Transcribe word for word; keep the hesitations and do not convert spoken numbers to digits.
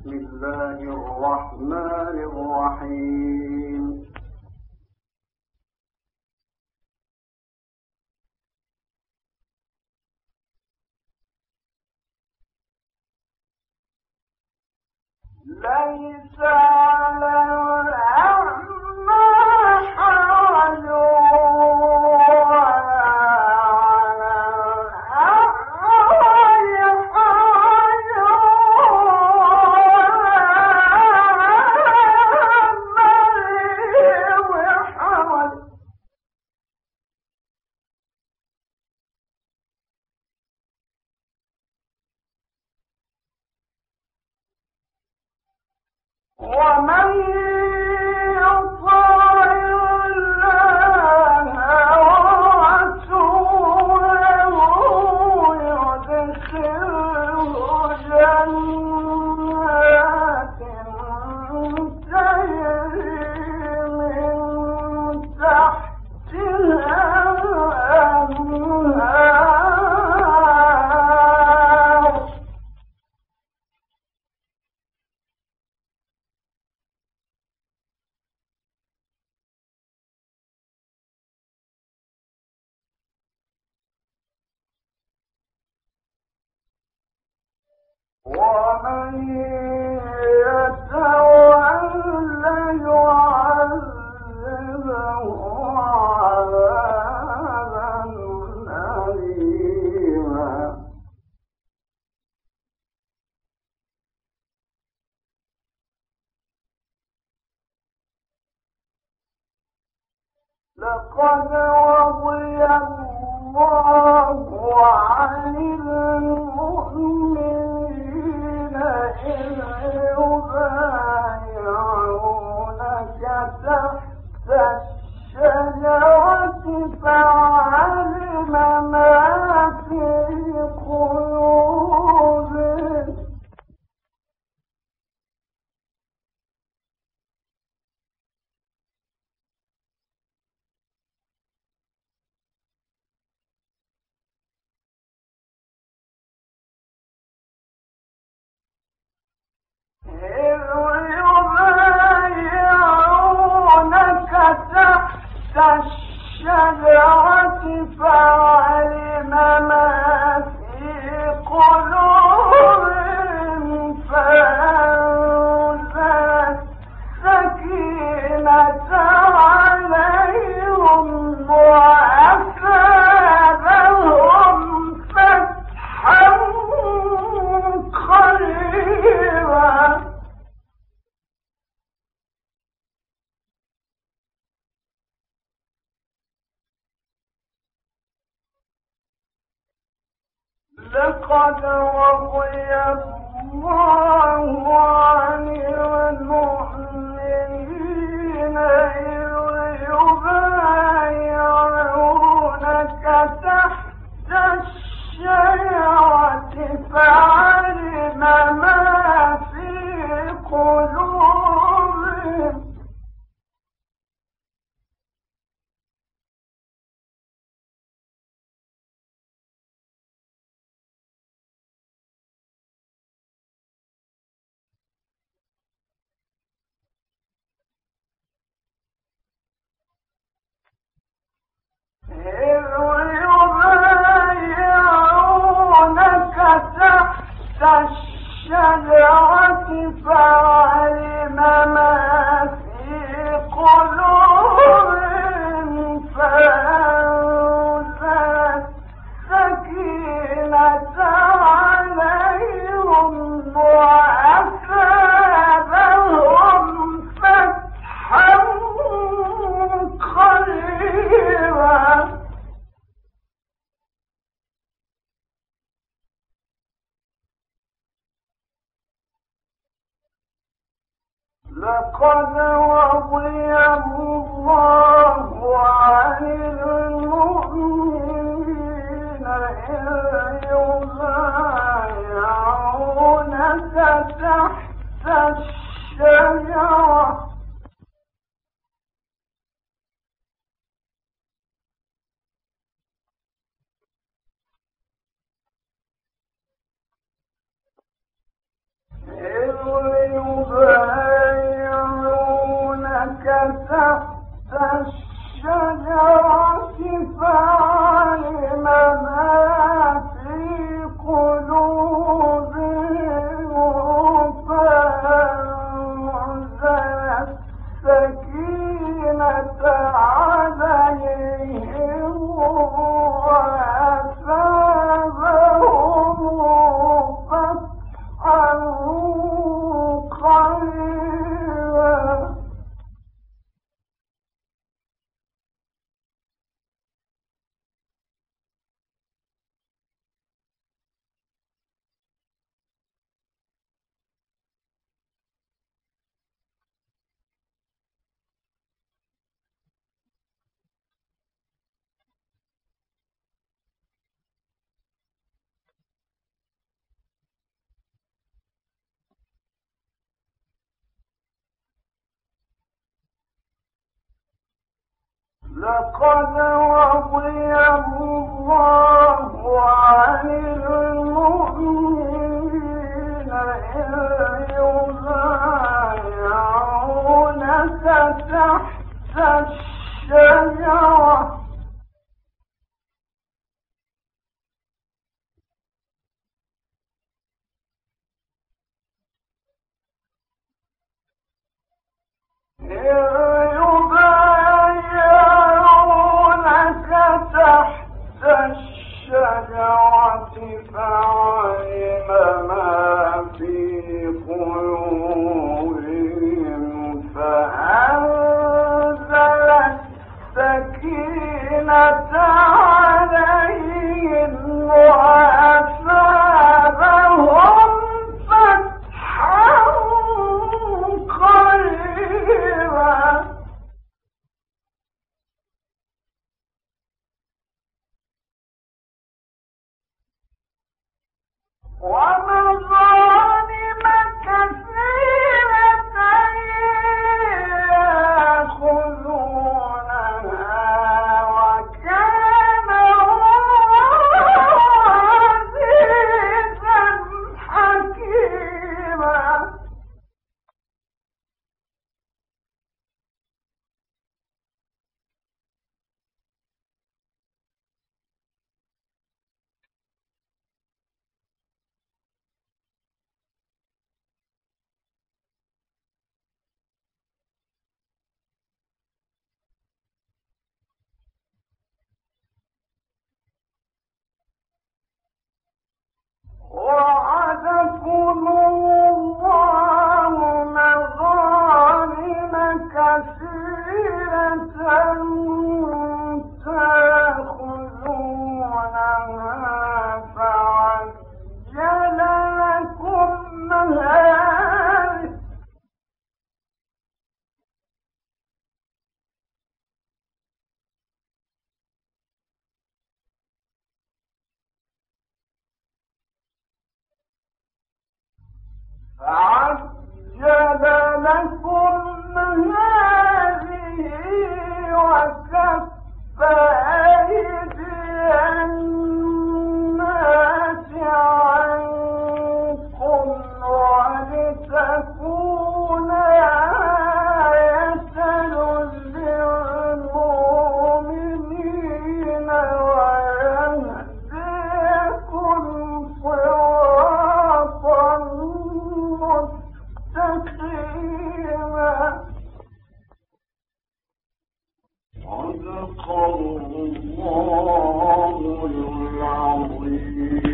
بسم الله الرحمن الرحيم. ليس على الأعمى حرج ومن يطع الله ورسوله يدخله جنات تجري من تحتها الأنهار ومن يتولى يعذبه عذابا أليما. لقد رضي الله عن المؤمنين إذ يبايعونك تحت الشجرة فعلم ما في قلوبهم الشجرة فعلم ما في قلوبهم فأنزل السكينة عليهم وأثابهم فتحا قريبا. لقد رضي الله عن المؤمنين إذ يبايعونك تحت الشجرة فعلم ما في قلوبهم إذ يبايعونك تحت الشجرة فعلم ما في قلوبهم فأنزل السكينة عليهم وأثابهم فتحا قريبا. لقد رضي الله عن المؤمنين إذ يبايعونك تحت الشجرة إذ لقد رضي الله عن المؤمنين إذ يبايعونك تحت الشجرة فعلم ما في قلوبهم فأنزل السكينة عليهم وأثابهم فتحا قريبا ومظالم كثيرة يأخذونها وكان الله عزيزا حكيما وعدكم الله مغانم كثيرة تأخذونها فعجل لكم هذه فعجل لكم هذه وكف أيدي الناس عنكم ولتكون آية للمؤمنين ويهديكم صراطا مستقيما صدق الله العظيم.